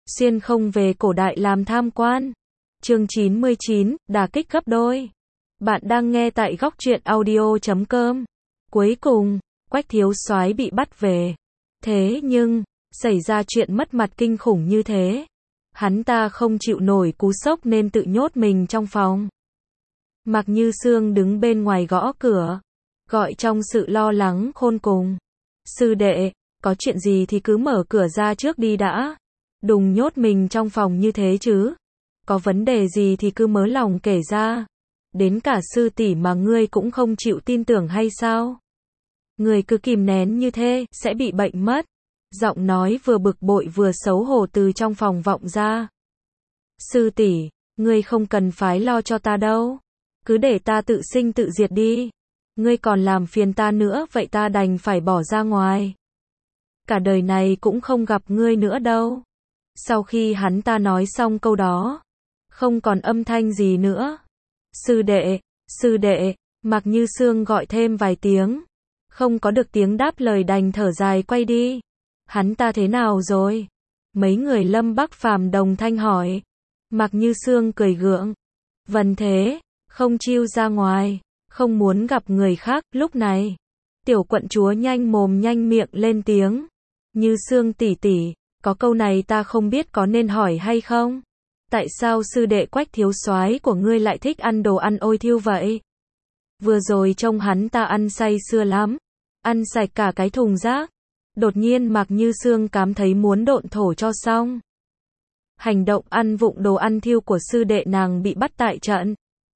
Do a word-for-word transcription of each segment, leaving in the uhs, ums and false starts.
xuyên không về cổ đại làm tham quan. Chương chín mươi chín, đả kích gấp đôi. Bạn đang nghe tại góc truyện audio chấm com. Cuối cùng, Quách thiếu soái bị bắt về. Thế nhưng, xảy ra chuyện mất mặt kinh khủng như thế. Hắn ta không chịu nổi cú sốc nên tự nhốt mình trong phòng. Mạc Như Sương đứng bên ngoài gõ cửa, gọi trong sự lo lắng khôn cùng. Sư đệ, có chuyện gì thì cứ mở cửa ra trước đi đã. Đừng nhốt mình trong phòng như thế chứ. Có vấn đề gì thì cứ mớ lòng kể ra. Đến cả sư tỷ mà ngươi cũng không chịu tin tưởng hay sao? Ngươi cứ kìm nén như thế, sẽ bị bệnh mất. Giọng nói vừa bực bội vừa xấu hổ từ trong phòng vọng ra. Sư tỷ, ngươi không cần phải lo cho ta đâu. Cứ để ta tự sinh tự diệt đi. Ngươi còn làm phiền ta nữa, vậy ta đành phải bỏ ra ngoài. Cả đời này cũng không gặp ngươi nữa đâu. Sau khi hắn ta nói xong câu đó, không còn âm thanh gì nữa. Sư đệ, sư đệ, Mạc Như Sương gọi thêm vài tiếng. Không có được tiếng đáp lời đành thở dài quay đi. Hắn ta thế nào rồi? Mấy người Lâm Bắc Phàm đồng thanh hỏi. Mạc Như Sương cười gượng. Vần thế, không chiêu ra ngoài, không muốn gặp người khác. Lúc này, tiểu quận chúa nhanh mồm nhanh miệng lên tiếng. Như Sương tỷ tỷ, có câu này ta không biết có nên hỏi hay không? Tại sao sư đệ Quách thiếu soái của ngươi lại thích ăn đồ ăn ôi thiêu vậy? Vừa rồi trông hắn ta ăn say sưa lắm, ăn sạch cả cái thùng rác. Đột nhiên Mạc Như Sương cảm thấy muốn độn thổ cho xong. Hành động ăn vụng đồ ăn thiêu của sư đệ nàng bị bắt tại trận.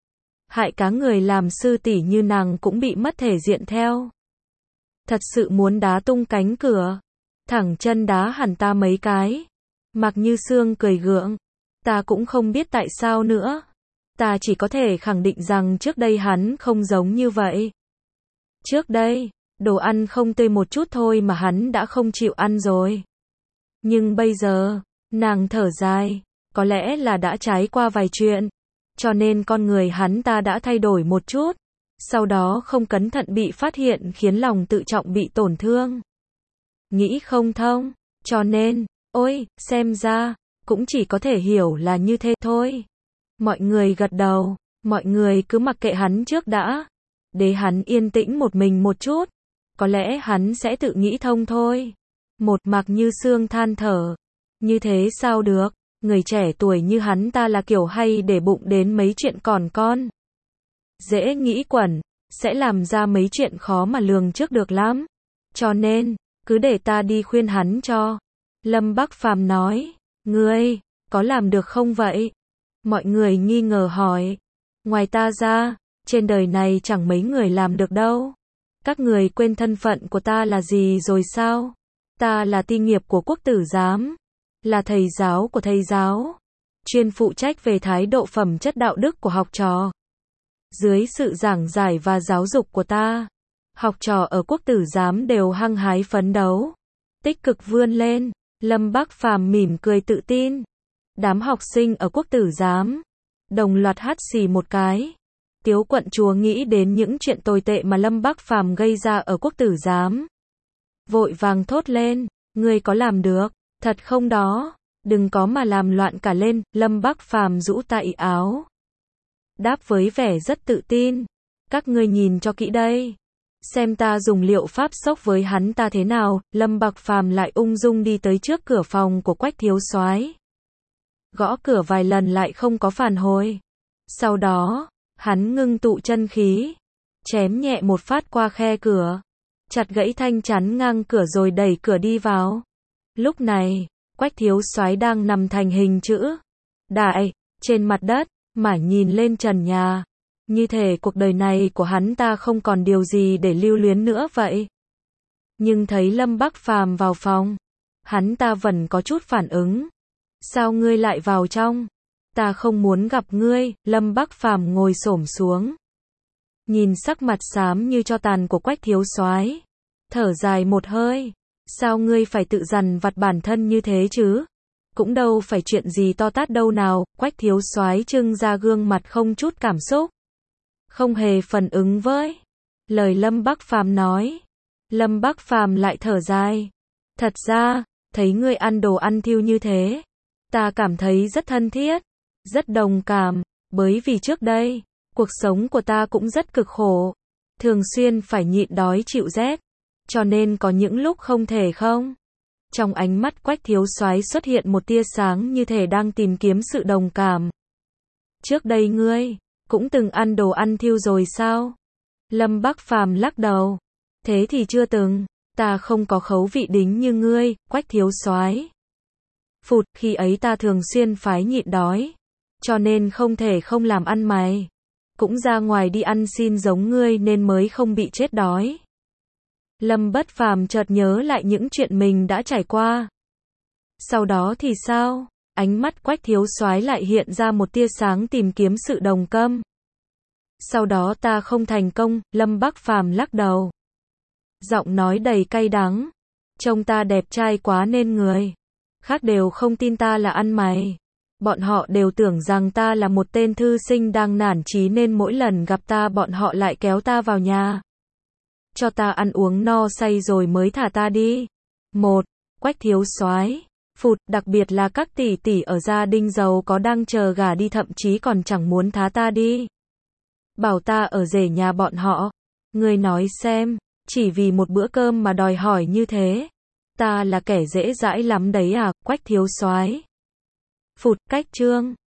Hại cá người làm sư tỷ như nàng cũng bị mất thể diện theo. Thật sự muốn đá tung cánh cửa, thẳng chân đá hẳn ta mấy cái. Mạc Như Sương cười gượng. Ta cũng không biết tại sao nữa. Ta chỉ có thể khẳng định rằng trước đây hắn không giống như vậy. Trước đây, đồ ăn không tươi một chút thôi mà hắn đã không chịu ăn rồi. Nhưng bây giờ, nàng thở dài, có lẽ là đã trải qua vài chuyện, cho nên con người hắn ta đã thay đổi một chút. Sau đó không cẩn thận bị phát hiện khiến lòng tự trọng bị tổn thương. Nghĩ không thông, cho nên, ôi, xem ra, cũng chỉ có thể hiểu là như thế thôi. Mọi người gật đầu, mọi người cứ mặc kệ hắn trước đã. Để hắn yên tĩnh một mình một chút. Có lẽ hắn sẽ tự nghĩ thông thôi. Một Mạc Như Sương than thở. Như thế sao được, người trẻ tuổi như hắn ta là kiểu hay để bụng đến mấy chuyện còn con. Dễ nghĩ quẩn, sẽ làm ra mấy chuyện khó mà lường trước được lắm. Cho nên, cứ để ta đi khuyên hắn cho. Lâm Bắc Phàm nói. Ngươi, có làm được không vậy? Mọi người nghi ngờ hỏi. Ngoài ta ra, trên đời này chẳng mấy người làm được đâu. Các người quên thân phận của ta là gì rồi sao? Ta là ti nghiệp của quốc tử giám, là thầy giáo của thầy giáo, chuyên phụ trách về thái độ phẩm chất đạo đức của học trò. Dưới sự giảng giải và giáo dục của ta, học trò ở quốc tử giám đều hăng hái phấn đấu, tích cực vươn lên. Lâm Bắc Phàm mỉm cười tự tin. Đám học sinh ở quốc tử giám đồng loạt hắt xì một cái. Tiếu quận chúa nghĩ đến những chuyện tồi tệ mà Lâm Bắc Phàm gây ra ở quốc tử giám. Vội vàng thốt lên, ngươi có làm được, thật không đó, đừng có mà làm loạn cả lên. Lâm Bắc Phàm rũ tay áo, đáp với vẻ rất tự tin. Các ngươi nhìn cho kỹ đây. Xem ta dùng liệu pháp sốc với hắn ta thế nào. Lâm Bắc Phàm lại ung dung đi tới trước cửa phòng của Quách thiếu soái. Gõ cửa vài lần lại không có phản hồi. Sau đó, hắn ngưng tụ chân khí, chém nhẹ một phát qua khe cửa, chặt gãy thanh chắn ngang cửa rồi đẩy cửa đi vào. Lúc này, Quách thiếu soái đang nằm thành hình chữ đại trên mặt đất, mà nhìn lên trần nhà. Như thể cuộc đời này của hắn ta không còn điều gì để lưu luyến nữa vậy. Nhưng thấy Lâm Bắc Phàm vào phòng, hắn ta vẫn có chút phản ứng. Sao ngươi lại vào trong? Ta không muốn gặp ngươi. Lâm Bắc Phàm ngồi xổm xuống, nhìn sắc mặt xám như tro tàn của Quách thiếu soái, thở dài một hơi. Sao ngươi phải tự dằn vặt bản thân như thế chứ? Cũng đâu phải chuyện gì to tát đâu nào. Quách thiếu soái trưng ra gương mặt không chút cảm xúc, không hề phản ứng với lời Lâm Bắc Phàm nói. Lâm Bắc Phàm lại thở dài. Thật ra, thấy ngươi ăn đồ ăn thiêu như thế, Ta cảm thấy rất thân thiết, rất đồng cảm, bởi vì trước đây, cuộc sống của ta cũng rất cực khổ, thường xuyên phải nhịn đói chịu rét, cho nên có những lúc không thể không. Trong ánh mắt Quách Thiếu Soái xuất hiện một tia sáng như thể đang tìm kiếm sự đồng cảm. Trước đây ngươi cũng từng ăn đồ ăn thiêu rồi sao? Lâm Bắc Phàm lắc đầu. Thế thì chưa từng, ta không có khấu vị đính như ngươi, Quách Thiếu Soái. Phụt, khi ấy ta thường xuyên phải nhịn đói, cho nên không thể không làm ăn mày. Cũng ra ngoài đi ăn xin giống ngươi nên mới không bị chết đói. Lâm Bất Phàm chợt nhớ lại những chuyện mình đã trải qua. Sau đó thì sao? Ánh mắt Quách Thiếu Soái lại hiện ra một tia sáng tìm kiếm sự đồng câm. Sau đó ta không thành công, Lâm Bắc Phàm lắc đầu. Giọng nói đầy cay đắng. Trông ta đẹp trai quá nên người khác đều không tin ta là ăn mày. Bọn họ đều tưởng rằng ta là một tên thư sinh đang nản chí nên mỗi lần gặp ta bọn họ lại kéo ta vào nhà. Cho ta ăn uống no say rồi mới thả ta đi. Một, Quách Thiếu Soái. Phụt, đặc biệt là các tỷ tỷ ở gia đình giàu có đang chờ gả đi thậm chí còn chẳng muốn thá ta đi. Bảo ta ở rể nhà bọn họ. Ngươi nói xem, chỉ vì một bữa cơm mà đòi hỏi như thế. Ta là kẻ dễ dãi lắm đấy à, Quách Thiếu Soái. Phụt, cách chương.